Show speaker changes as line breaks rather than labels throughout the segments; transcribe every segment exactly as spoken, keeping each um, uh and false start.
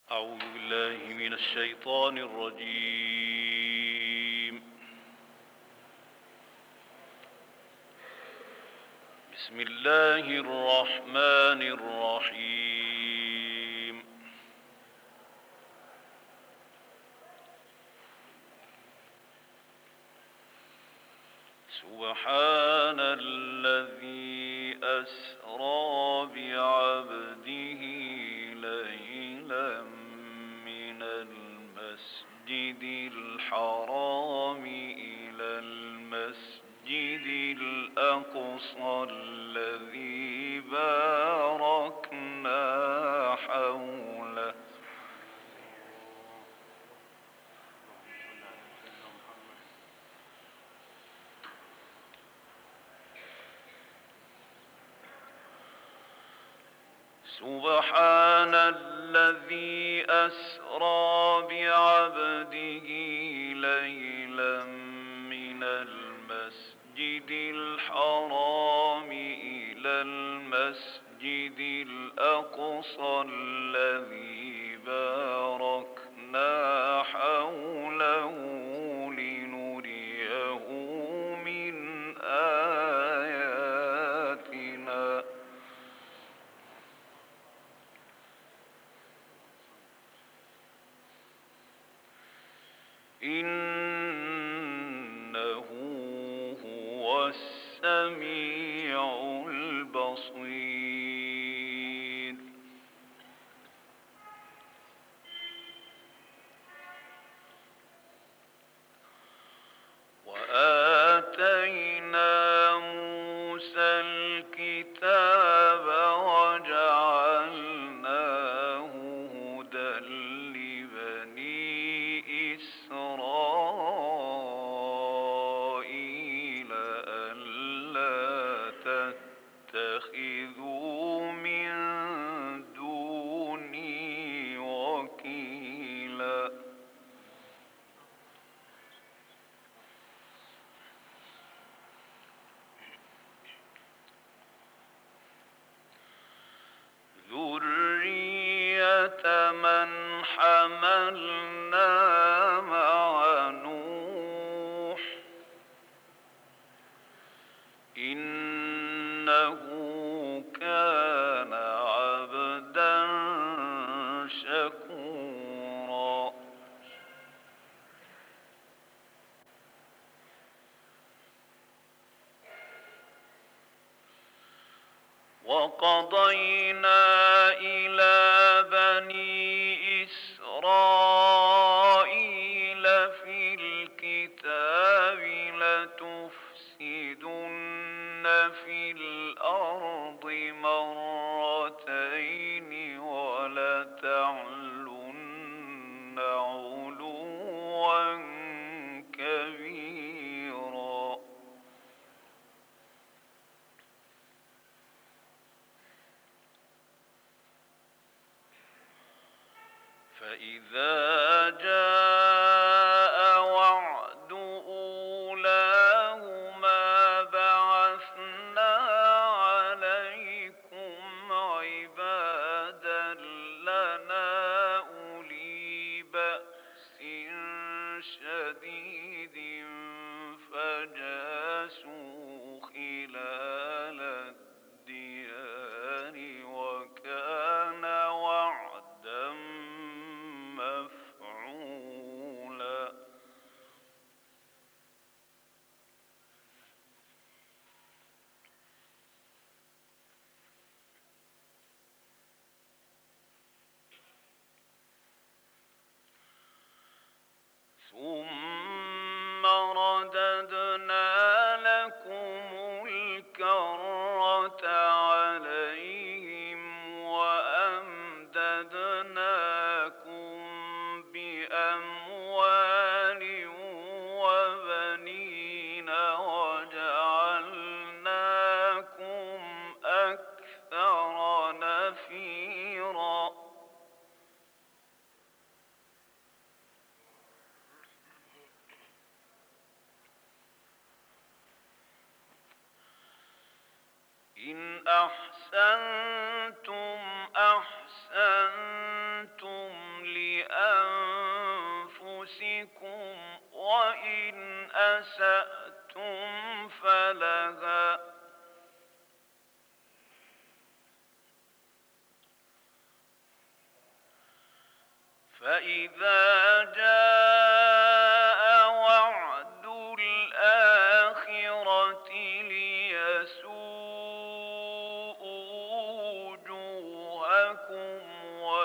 أعوذ بالله من الشيطان الرجيم. بسم الله الرحمن الرحيم. سبحان الذي أسرى بعبده ليلا من المسجد الحرام إلى المسجد الأقصى الذي باركنا حوله سبحان الذي أسرى بعبده ليلا من المسجد الحرام إلى المسجد الأقصى الذي باركنا حوله لنريه من آياتنا إنه هو السميع البصير. وآتينا موسى الكتاب وجعلناه هدى لبني إسرائيل ألا تتخذوا من دوني وكيلا. ذرية من حملنا مع نوح إنه كان عبدا شكورا. وقضينا إلى بني إسرائيل في الكتاب لتفسدن في الأرض مرتين ولتعلن علوا كبيرا. فإذا جاء وعد أولاهما بعثنا عليكم عبادا لنا أولي بأس شديد فجاسوا خلال الديار وكان وعدا مفعولا. ثم رددنا لكم الكرة عليهم وأمددناكم بأموال وبنين وجعلناكم أكثر نفيرا. إن أحسنتم أحسنتم أنشأتم فلها فإذا جاء وعد الآخرة ليسوءوا وجوهكم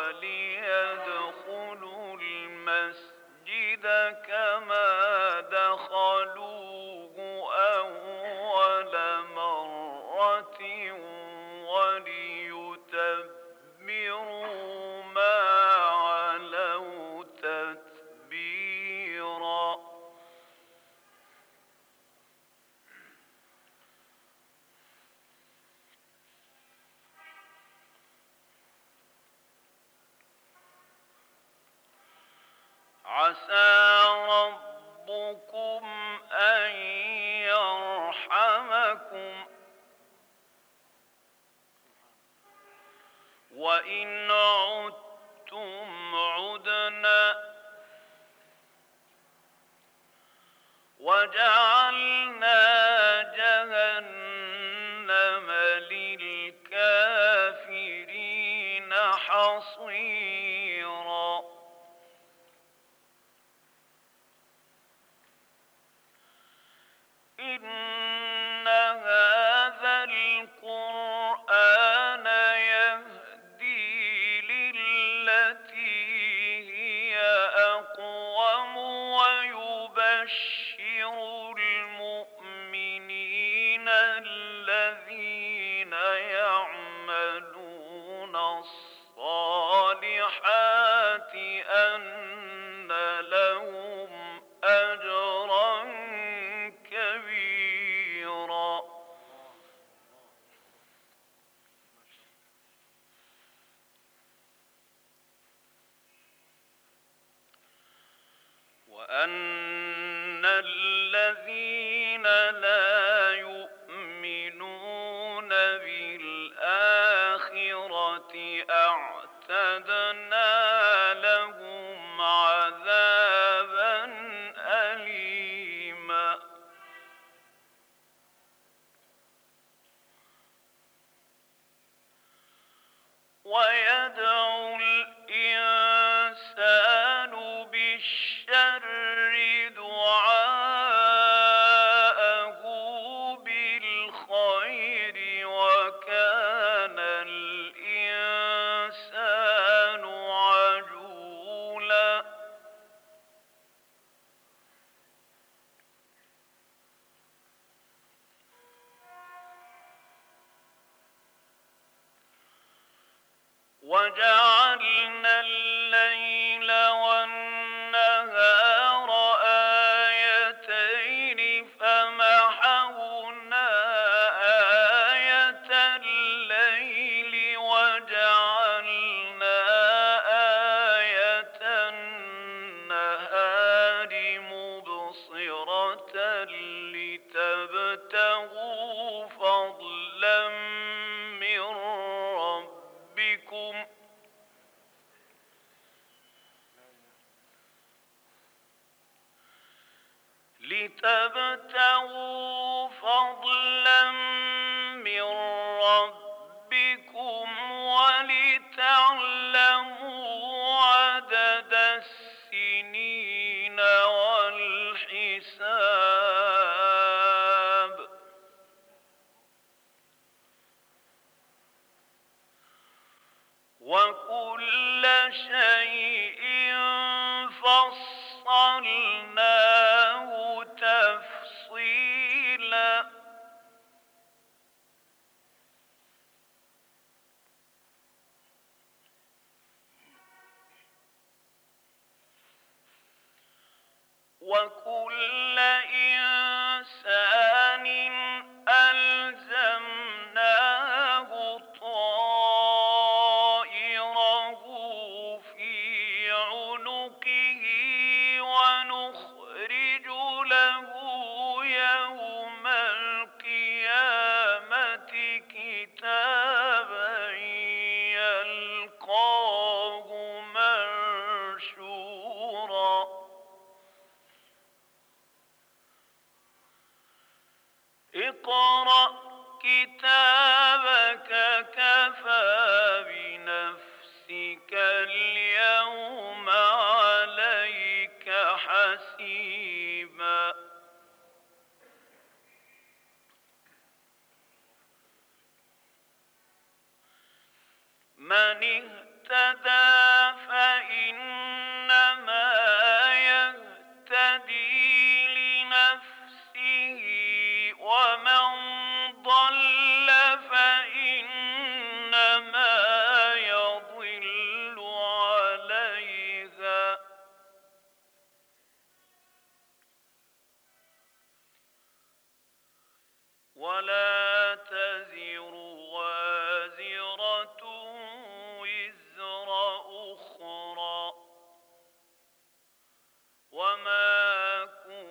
وليدخلوا المسجد كما دخلوه أول مرة وليتبروا ما علوا تتبيرا. عسى ربكم أن يرحمكم وإن عدتم عدنا وجعلنا جهنم للكافرين حصيرا. إن هذا القرآن يهدي للتي هي أقوم ويبشر المؤمنين الذين يعملون الصالحات أن لهم أجرا كبيرا. وأن الذين لا يؤمنون بالآخرة أعتدنا لهم عذابا أليما. ويدعو الإنسان بالشر دعاءه بالخير وكان الإنسان عجولا. وجعلنا الليل والنهار آيتين فمحونا آية الليل وجعلنا آية النهار مبصرة لتبتغوا فضلا من ربكم لتبتغوا فضلا من ربكم ولتعلموا عدد السنين والحساب وكل شيء فصلناه تفصيلا. وكل إنسان ألزمناه طائره في عنقه ونخرج له يوم القيامة كتابا يلقاه منشورا. كفى بنفسك اليوم عليك حسيبا من اهتدى فإنما يهتدي لنفسه ومن ضل فإنما يضل عليها ولا تزر وازرة وزر أخرى وما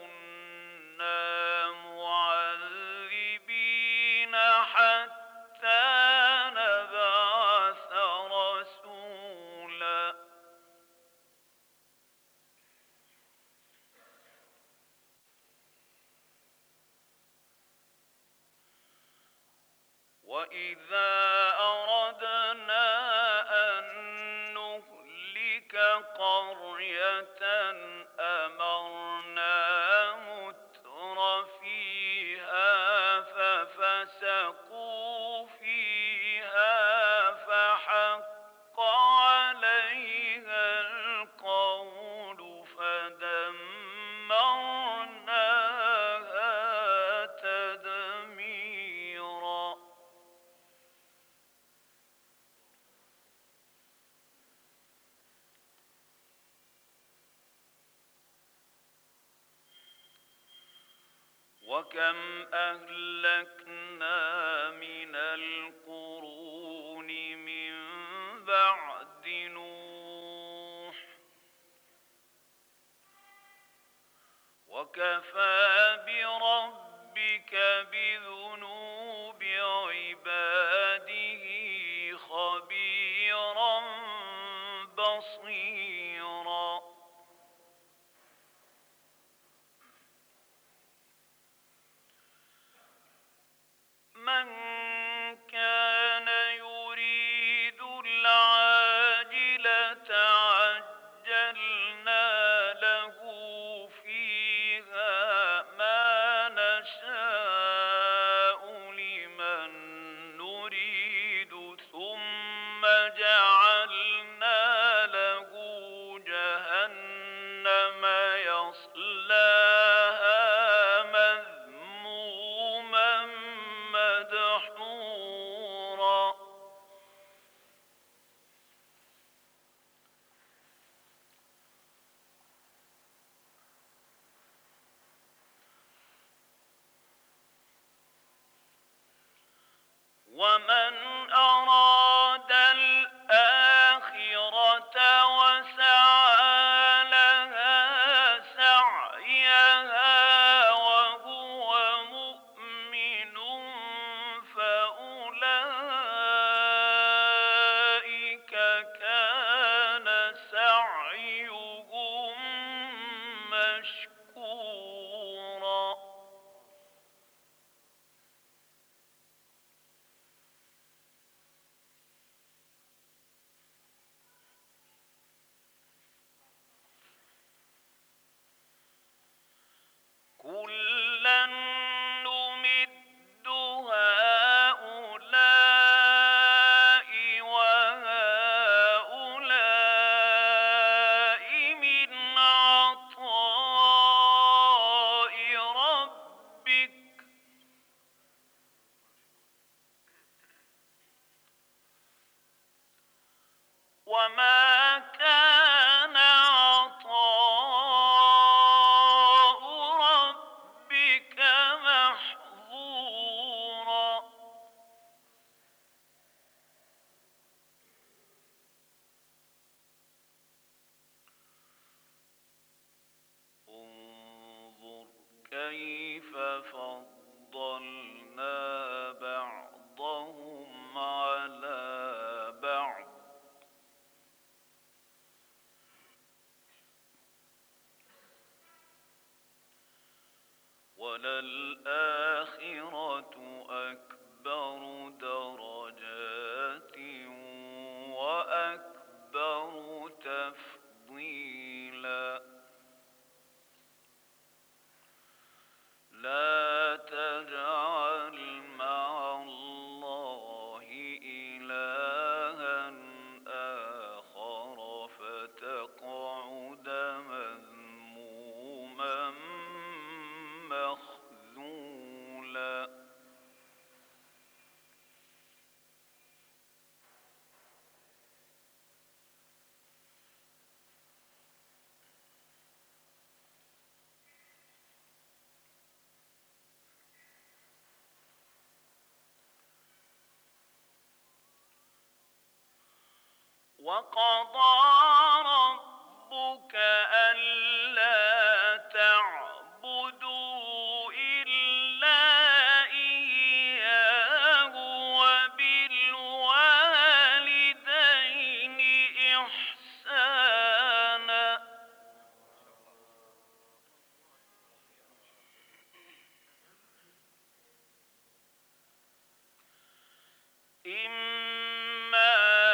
كنا معذبين حتى نبعث رسولا وإذا أردنا أن نهلك قرية أمرنا متر فيها ففسقوا فيها فحق عليها القول فدمرناها تدميرا وكم أهلكنا من القرون من بعد نوح وكفى بربك بذنوب عباده خبيرا بصيرا من كان يريد العاجلة عجلنا له فيها ما نشاء لمن نريد ثم جعلنا له جهنم يصلاها مذموما مدحورا ومن أراد الآخرة وسعى لها سعيها وهو مؤمن فأولئك كان سعيهم مشكورا كلا نمد هؤلاء وهؤلاء من عطاء ربك وما كان عطاء ربك محظورا انظر كيف فضلنا بعضهم على بعض وللآخرة أكبر درجات وقضى ربك ألا تعبدوا إلا إياه وبالوالدين إحسانا. إما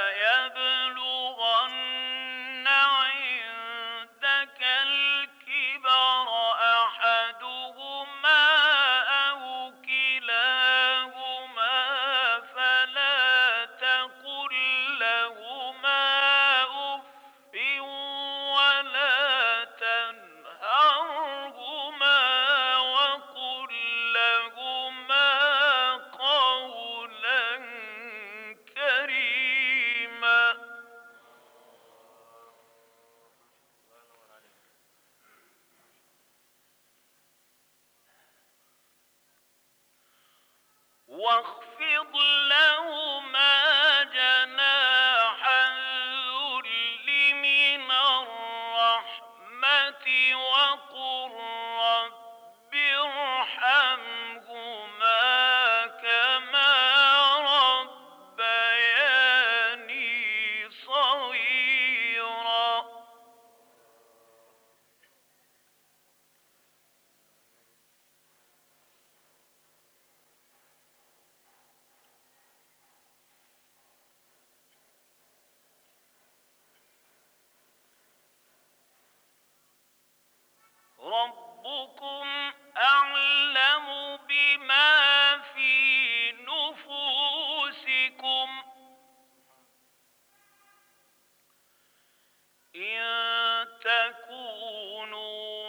يبلغن عندك الكبر أحدهما أو كلاهما فلا تقل لهما أف ولا تنهرهما وقل لهما قولا كريما. واخفض لهما جناح الذل من الرحمة وقل رب ارحمهما كما ربياني صغيرا. ربكم أعلم بما في نفوسكم إن تكونوا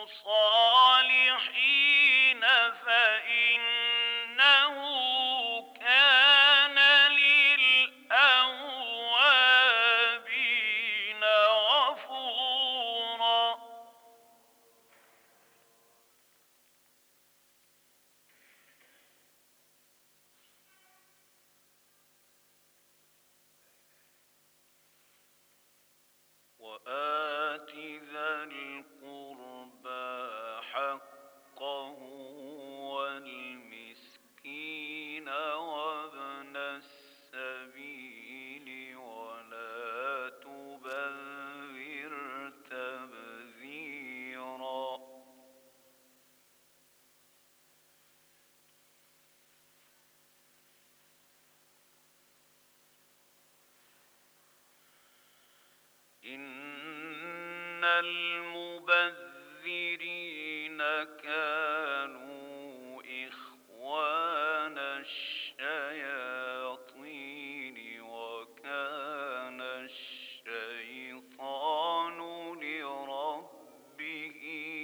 صالحين فإنه كان للأوابين غفورا. وآت ذا القربى حقه والمسكين وابن السبيل ولا تبذر تبذيرا. إن المبذرين كانوا إخوان الشياطين وكان الشيطان لربه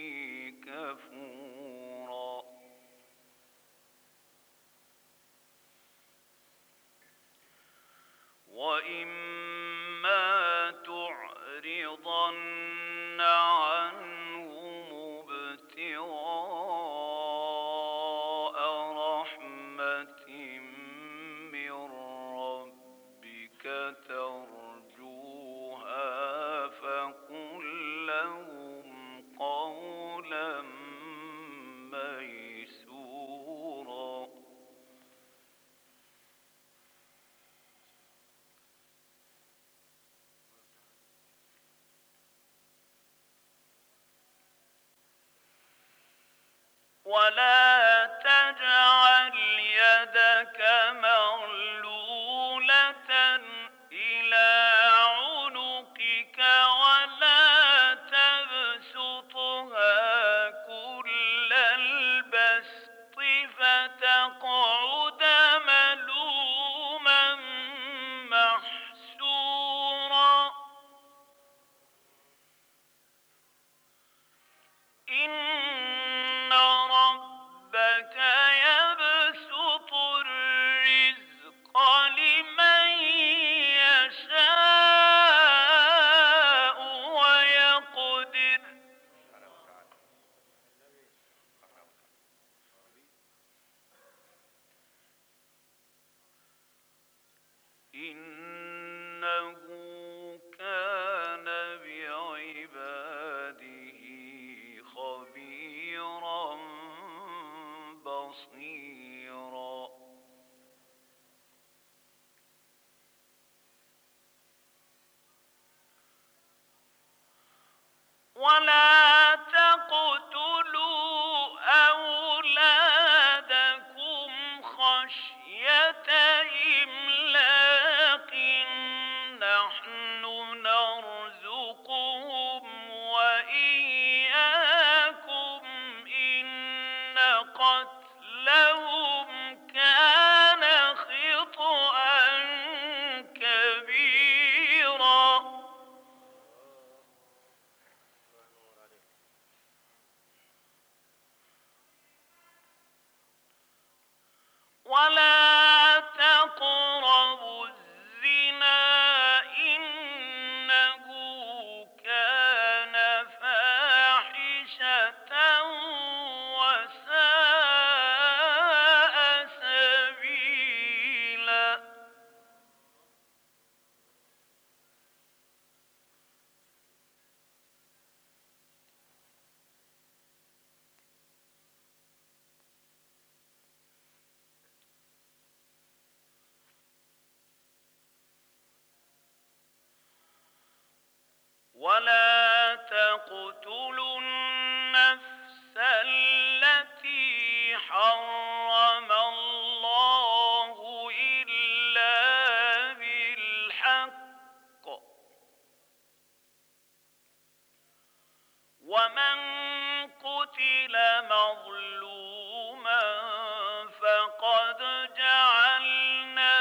كفورا. وإما تعرضن عنهم ابتغاء رحمة من ربك ترجوها فقل لهم قولا ميسورا. ولا تجعل يدك مغلولة إلى عنقك ولا تبسطها كل البسط فتقعد ملوما محسورا. إن ربك يبسط الرزق لمن يشاء ويقدر إنه ولا تقتلوا أولادكم خشية إملاق نحن نرزقهم وإياكم إن قتلهم كان خطأ كبيرا ولا تقربوا الزنا إنه كان فاحشة وساء سبيلا ولا تقتلوا النفس التي حرم الله إلا بالحق ومن قتل مظلوما فقد جعلنا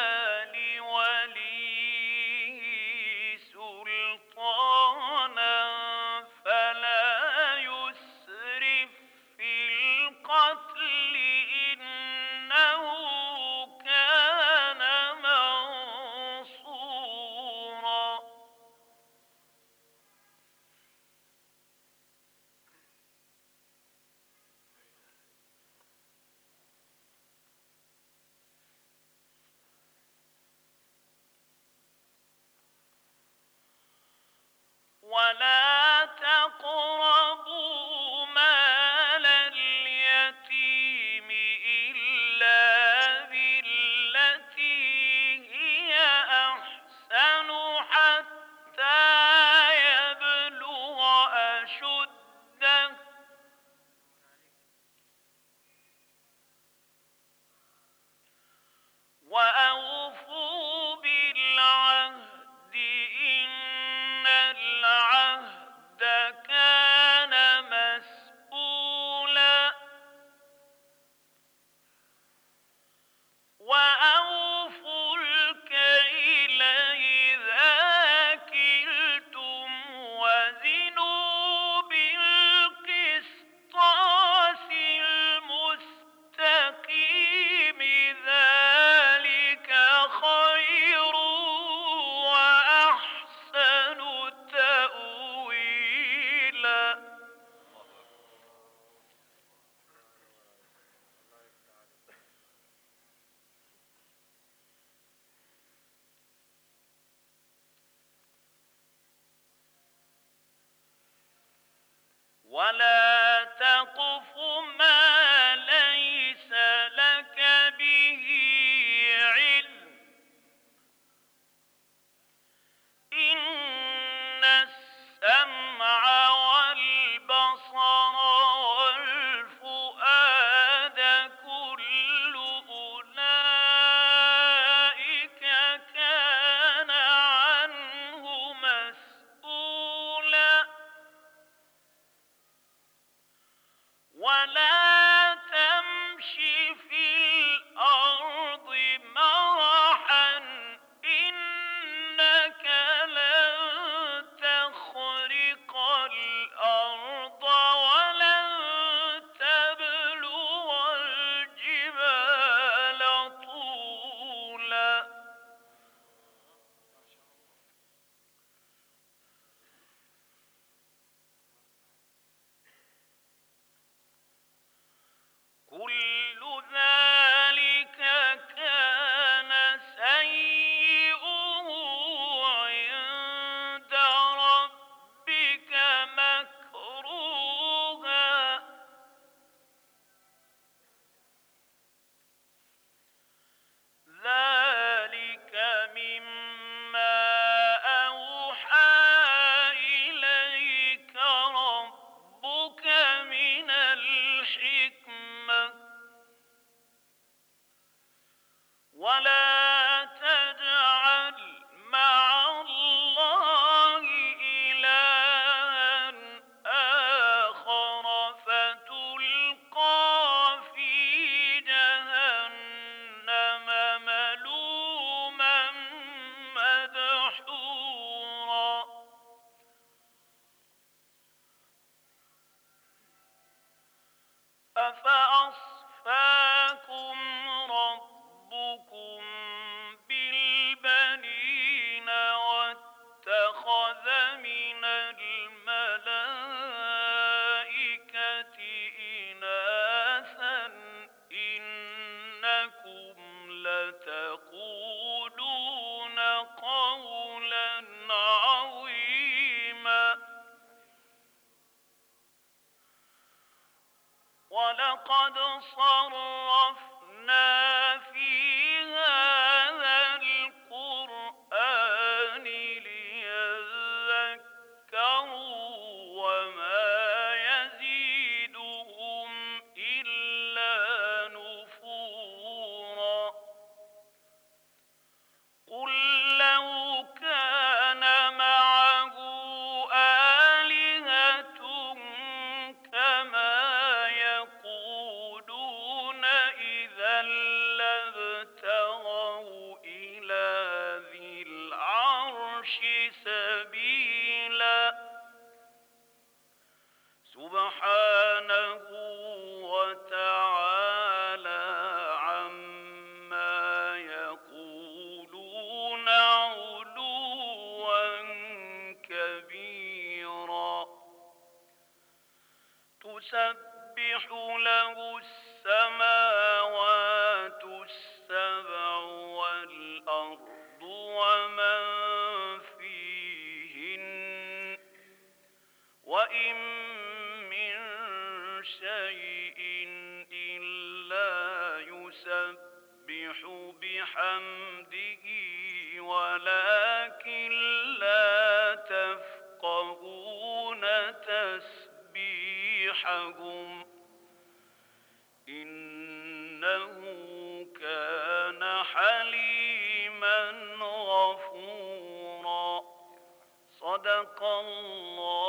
لوليه سلطانا فلا يسرف في القتل إنه كان منصورا ولا تقربوا مال اليتيم إلا بالتي هي أحسن حتى يبلغ أشده وأوفوا بالعهد إن العهد كان مسؤولا وأوفوا الكيل إذا كلتم وزنوا بالقسطاس المستقيم ذلك خير وأحسن تأويلا ولا تقف ما ليس لك به علم إن السمع والبصر والفؤاد كل أولئك كان عنه مسؤولا ولقد صرفنا في هذا القرآن ليذكروا وما يزيدهم إلا نفورا قل لو كان معه آلهة كما يقولون إذا لابتغوا إلى ذي العرش سبيلا سبحانه وتعالى عما يقولون علوا كبيرا تسبح له السماوات السبع والأرض ومن فيهن وإن من شيء إلا يسبح بحمده ولكن لا تفقهون تسبيحهم إنه كان حليما غفورا صدق الله